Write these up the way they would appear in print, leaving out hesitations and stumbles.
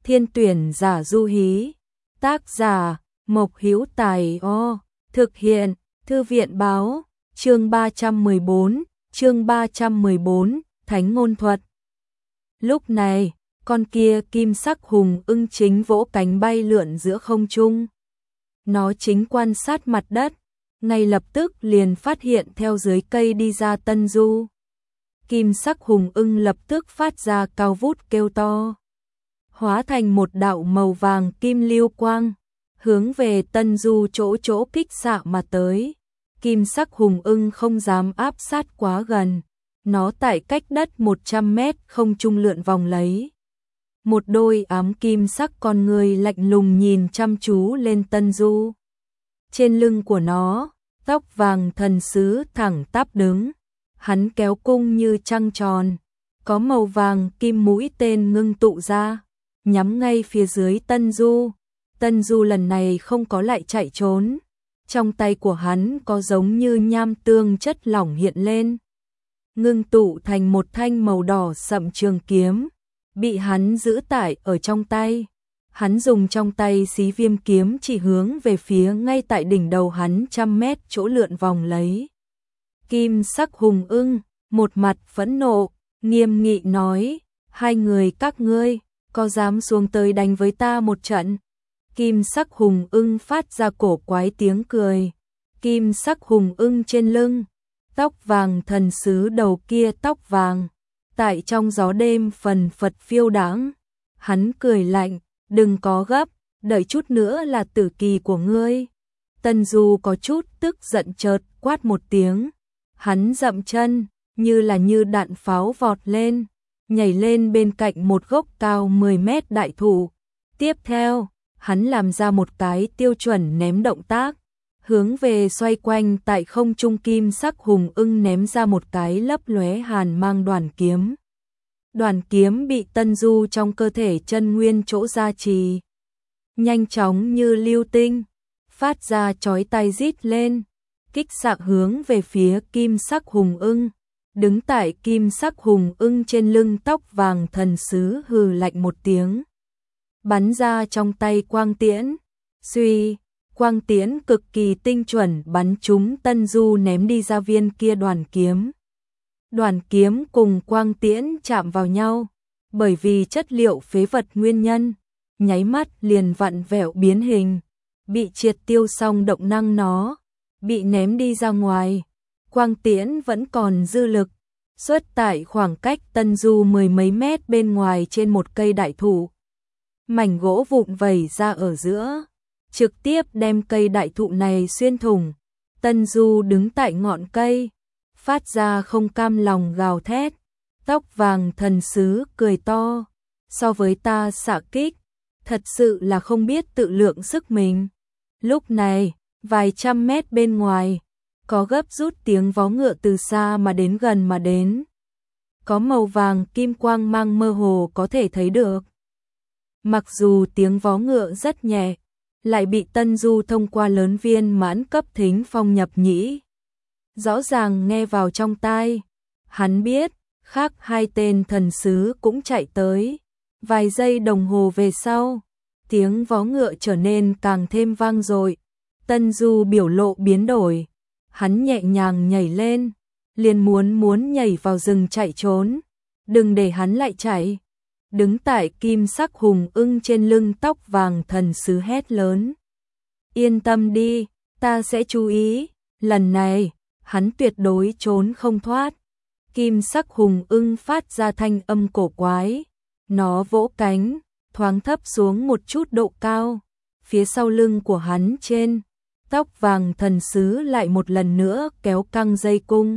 Thiên tuyển giả du hí. Tác giả Mộc Hữu Tài. Thực hiện Thư viện báo. Chương 314, Thánh ngôn thuật. Lúc này, con kia kim sắc hùng ưng chính vỗ cánh bay lượn giữa không trung. Nó chính quan sát mặt đất, ngay lập tức liền phát hiện theo dưới cây đi ra Tân Du. Kim sắc hùng ưng lập tức phát ra cao vút kêu to, hóa thành một đạo màu vàng kim lưu quang, hướng về Tân Du chỗ kích xạ mà tới. Kim sắc hùng ưng không dám áp sát quá gần, nó tại cách đất 100 mét không trung lượn vòng lấy. Một đôi ám kim sắc con người lạnh lùng nhìn chăm chú lên Tân Du. Trên lưng của nó, tóc vàng thần sứ thẳng tắp đứng, hắn kéo cung như trăng tròn, có màu vàng kim mũi tên ngưng tụ ra, nhắm ngay phía dưới Tân Du. Tân Du lần này không có lại chạy trốn, trong tay của hắn có giống như nham tương chất lỏng hiện lên, ngưng tụ thành một thanh màu đỏ sậm trường kiếm, bị hắn giữ tại ở trong tay. Hắn dùng trong tay xí viêm kiếm chỉ hướng về phía ngay tại đỉnh đầu hắn 100 mét chỗ lượn vòng lấy. Kim sắc hùng ưng, một mặt phẫn nộ, nghiêm nghị nói, hai người các ngươi, có dám xuống tới đánh với ta một trận? Kim sắc hùng ưng phát ra cổ quái tiếng cười. Kim sắc hùng ưng trên lưng, tóc vàng thần sứ đầu kia tóc vàng, tại trong gió đêm phần phật phiêu đãng. Hắn cười lạnh, đừng có gấp, đợi chút nữa là tử kỳ của ngươi. Tân Du có chút tức giận chợt quát một tiếng, hắn dậm chân, như đạn pháo vọt lên, nhảy lên bên cạnh một gốc cao 10 mét đại thụ. Tiếp theo, hắn làm ra một cái tiêu chuẩn ném động tác, hướng về xoay quanh tại không trung kim sắc hùng ưng ném ra một cái lấp lóe hàn mang đoàn kiếm. Đoàn kiếm bị Tân Du trong cơ thể chân nguyên chỗ gia trì, nhanh chóng như lưu tinh, phát ra chói tai rít lên, kích xạ hướng về phía kim sắc hùng ưng. Đứng tại kim sắc hùng ưng trên lưng tóc vàng thần sứ hừ lạnh một tiếng, bắn ra trong tay quang tiễn. Suy, quang tiễn cực kỳ tinh chuẩn bắn trúng Tân Du ném đi ra viên kia đoàn kiếm. Đoàn kiếm cùng quang tiễn chạm vào nhau, bởi vì chất liệu phế vật nguyên nhân, nháy mắt liền vặn vẹo biến hình, bị triệt tiêu xong động năng nó, bị ném đi ra ngoài. Quang tiễn vẫn còn dư lực, xuất tại khoảng cách Tân Du 10 mấy mét bên ngoài trên một cây đại thụ. Mảnh gỗ vụn vẩy ra ở giữa, trực tiếp đem cây đại thụ này xuyên thủng. Tân Du đứng tại ngọn cây, phát ra không cam lòng gào thét. Tóc vàng thần sứ cười to, so với ta xạ kích, thật sự là không biết tự lượng sức mình. Lúc này, vài trăm mét bên ngoài, có gấp rút tiếng vó ngựa từ xa mà đến gần mà đến. Có màu vàng kim quang mang mơ hồ có thể thấy được. Mặc dù tiếng vó ngựa rất nhẹ, lại bị Tân Du thông qua lớn viên mãn cấp thính phong nhập nhĩ, rõ ràng nghe vào trong tai. Hắn biết, khác hai tên thần sứ cũng chạy tới. Vài giây đồng hồ về sau, tiếng vó ngựa trở nên càng thêm vang dội. Tân Du biểu lộ biến đổi, hắn nhẹ nhàng nhảy lên, liền muốn nhảy vào rừng chạy trốn. Đừng để hắn lại chạy. Đứng tại kim sắc hùng ưng trên lưng tóc vàng thần sứ hét lớn. Yên tâm đi, ta sẽ chú ý, lần này, hắn tuyệt đối trốn không thoát. Kim sắc hùng ưng phát ra thanh âm cổ quái, nó vỗ cánh, thoáng thấp xuống một chút độ cao. Phía sau lưng của hắn trên, tóc vàng thần sứ lại một lần nữa kéo căng dây cung.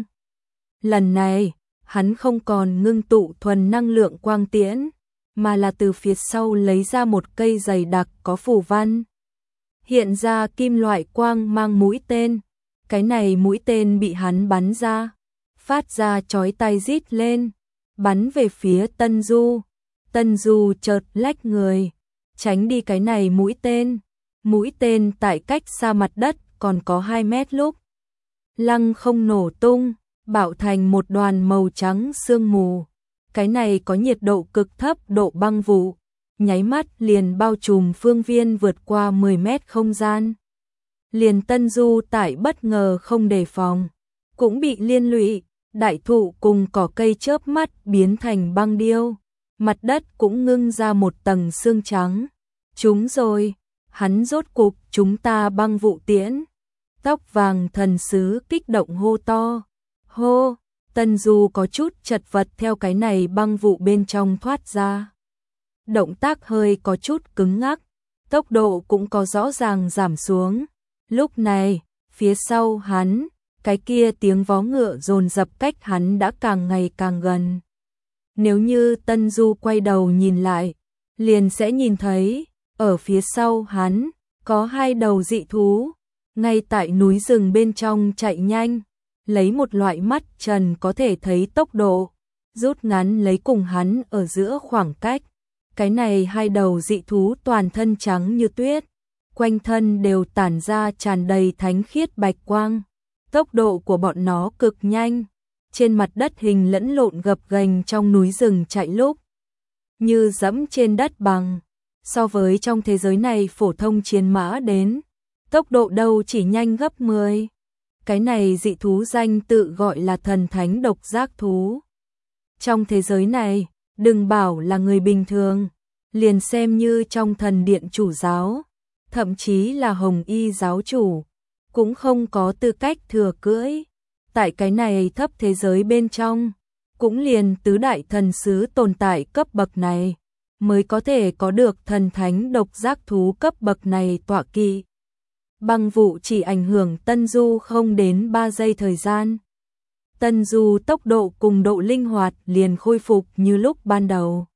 Lần này, hắn không còn ngưng tụ thuần năng lượng quang tiễn, mà là từ phía sau lấy ra một cây dày đặc có phù văn. Hiện ra kim loại quang mang mũi tên. Cái này mũi tên bị hắn bắn ra, phát ra chói tai rít lên, bắn về phía Tân Du. Tân Du chợt lách người, tránh đi cái này mũi tên. Mũi tên tại cách xa mặt đất còn có 2 mét lúc, lăng không nổ tung, bạo thành một đoàn màu trắng sương mù. Cái này có nhiệt độ cực thấp, độ băng vụ, nháy mắt liền bao trùm phương viên vượt qua 10 mét không gian. Liền Tân Du tại bất ngờ không đề phòng, cũng bị liên lụy, đại thụ cùng cỏ cây chớp mắt biến thành băng điêu, mặt đất cũng ngưng ra một tầng sương trắng. Chúng rồi, hắn rốt cục chúng ta băng vụ tiễn. Tóc vàng thần sứ kích động hô to. Hô, Tân Du có chút chật vật theo cái này băng vụ bên trong thoát ra. Động tác hơi có chút cứng ngắc, tốc độ cũng có rõ ràng giảm xuống. Lúc này, phía sau hắn, cái kia tiếng vó ngựa dồn dập cách hắn đã càng ngày càng gần. Nếu như Tân Du quay đầu nhìn lại, liền sẽ nhìn thấy, ở phía sau hắn, có hai đầu dị thú, ngay tại núi rừng bên trong chạy nhanh, lấy một loại mắt trần có thể thấy tốc độ, rút ngắn lấy cùng hắn ở giữa khoảng cách. Cái này hai đầu dị thú toàn thân trắng như tuyết, quanh thân đều tản ra tràn đầy thánh khiết bạch quang. Tốc độ của bọn nó cực nhanh, trên mặt đất hình lẫn lộn gập ghềnh trong núi rừng chạy lúc như dẫm trên đất bằng. So với trong thế giới này phổ thông chiến mã đến, tốc độ đâu chỉ nhanh gấp 10. Cái này dị thú danh tự gọi là thần thánh độc giác thú. Trong thế giới này, đừng bảo là người bình thường, liền xem như trong thần điện chủ giáo, thậm chí là hồng y giáo chủ, cũng không có tư cách thừa cưỡi. Tại cái này thấp thế giới bên trong, cũng liền tứ đại thần sứ tồn tại cấp bậc này, mới có thể có được thần thánh độc giác thú cấp bậc này tọa kỵ. Băng vụ chỉ ảnh hưởng Tân Du không đến 3 giây thời gian. Tân Du tốc độ cùng độ linh hoạt liền khôi phục như lúc ban đầu.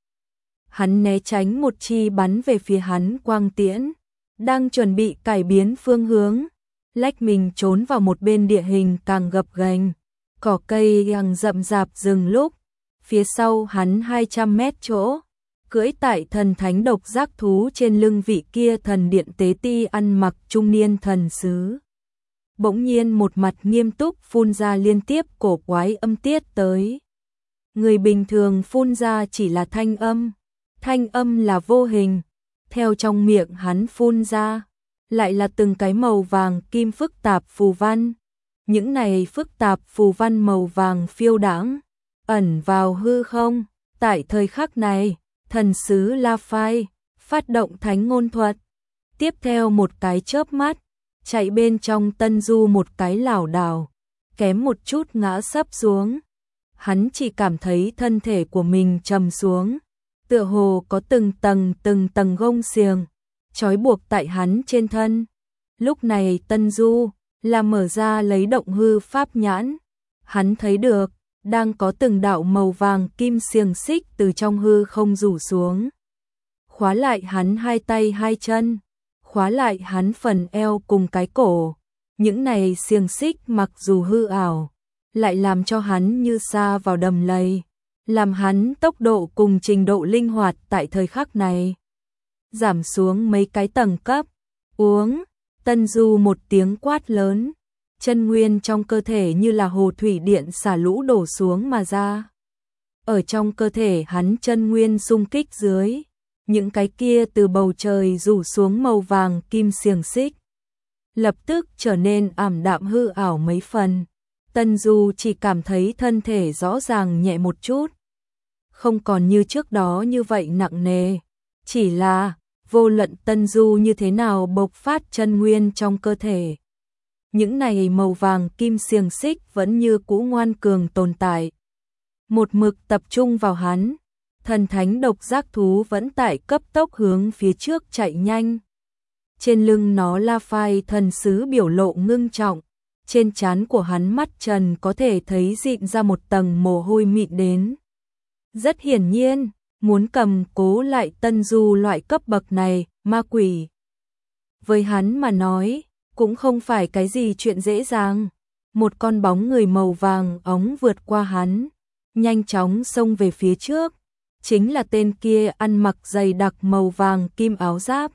Hắn né tránh một chi bắn về phía hắn quang tiễn, đang chuẩn bị cải biến phương hướng, lách mình trốn vào một bên địa hình càng gập ghềnh, cỏ cây càng rậm rạp rừng lúc, phía sau hắn 200 mét chỗ, cưỡi tại thần thánh độc giác thú trên lưng vị kia thần điện tế ti ăn mặc trung niên thần sứ. Bỗng nhiên một mặt nghiêm túc phun ra liên tiếp cổ quái âm tiết tới. Người bình thường phun ra chỉ là thanh âm là vô hình, theo trong miệng hắn phun ra, lại là từng cái màu vàng kim phức tạp phù văn. Những này phức tạp phù văn màu vàng phiêu đãng, ẩn vào hư không. Tại thời khắc này, thần sứ La Phai phát động thánh ngôn thuật. Tiếp theo một cái chớp mắt, chạy bên trong Tân Du một cái lảo đảo, kém một chút ngã sấp xuống. Hắn chỉ cảm thấy thân thể của mình trầm xuống, tựa hồ có từng tầng gông xiềng trói buộc tại hắn trên thân. Lúc này Tân Du là mở ra lấy động hư pháp nhãn, hắn thấy được đang có từng đạo màu vàng kim xiềng xích từ trong hư không rủ xuống, khóa lại hắn hai tay hai chân, khóa lại hắn phần eo cùng cái cổ. Những này xiềng xích mặc dù hư ảo, lại làm cho hắn như sa vào đầm lầy, làm hắn tốc độ cùng trình độ linh hoạt tại thời khắc này giảm xuống mấy cái tầng cấp. Uống, Tân Du một tiếng quát lớn, chân nguyên trong cơ thể như là hồ thủy điện xả lũ đổ xuống mà ra. Ở trong cơ thể hắn chân nguyên xung kích dưới, những cái kia từ bầu trời rủ xuống màu vàng kim xiềng xích lập tức trở nên ảm đạm hư ảo mấy phần. Tân Du chỉ cảm thấy thân thể rõ ràng nhẹ một chút, không còn như trước đó như vậy nặng nề, chỉ là vô luận Tân Du như thế nào bộc phát chân nguyên trong cơ thể, những này màu vàng kim xiềng xích vẫn như cũ ngoan cường tồn tại, một mực tập trung vào hắn. Thần thánh độc giác thú vẫn tại cấp tốc hướng phía trước chạy nhanh. Trên lưng nó La Phai thần sứ biểu lộ ngưng trọng, trên trán của hắn mắt trần có thể thấy dịn ra một tầng mồ hôi mịn đến. Rất hiển nhiên, muốn cầm cố lại Tân Du loại cấp bậc này, ma quỷ, với hắn mà nói, cũng không phải cái gì chuyện dễ dàng. Một con bóng người màu vàng óng vượt qua hắn, nhanh chóng xông về phía trước. Chính là tên kia ăn mặc dày đặc màu vàng kim áo giáp,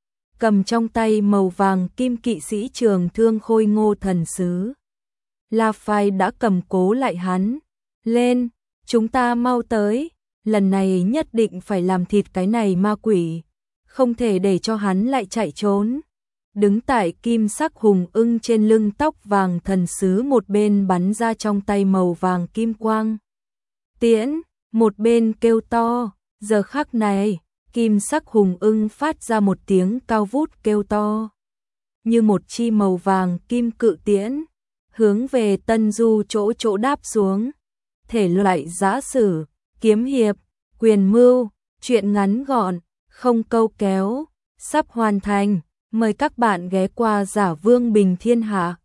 cầm trong tay màu vàng kim kỵ sĩ trường thương khôi ngô thần sứ. La Phai đã cầm cố lại hắn. Lên, chúng ta mau tới. lần này nhất định phải làm thịt cái này ma quỷ, không thể để cho hắn lại chạy trốn. Đứng tại kim sắc hùng ưng trên lưng, tóc vàng thần sứ một bên bắn ra trong tay màu vàng kim quang tiễn, một bên kêu to. Giờ khắc này, kim sắc hùng ưng phát ra một tiếng cao vút kêu to, như một chi màu vàng kim cự tiễn, hướng về Tân Du chỗ chỗ đáp xuống. Thể loại giã sử, kiếm hiệp, quyền mưu, truyện ngắn gọn, không câu kéo, sắp hoàn thành. Mời các bạn ghé qua Giả Vương Bình Thiên Hạ.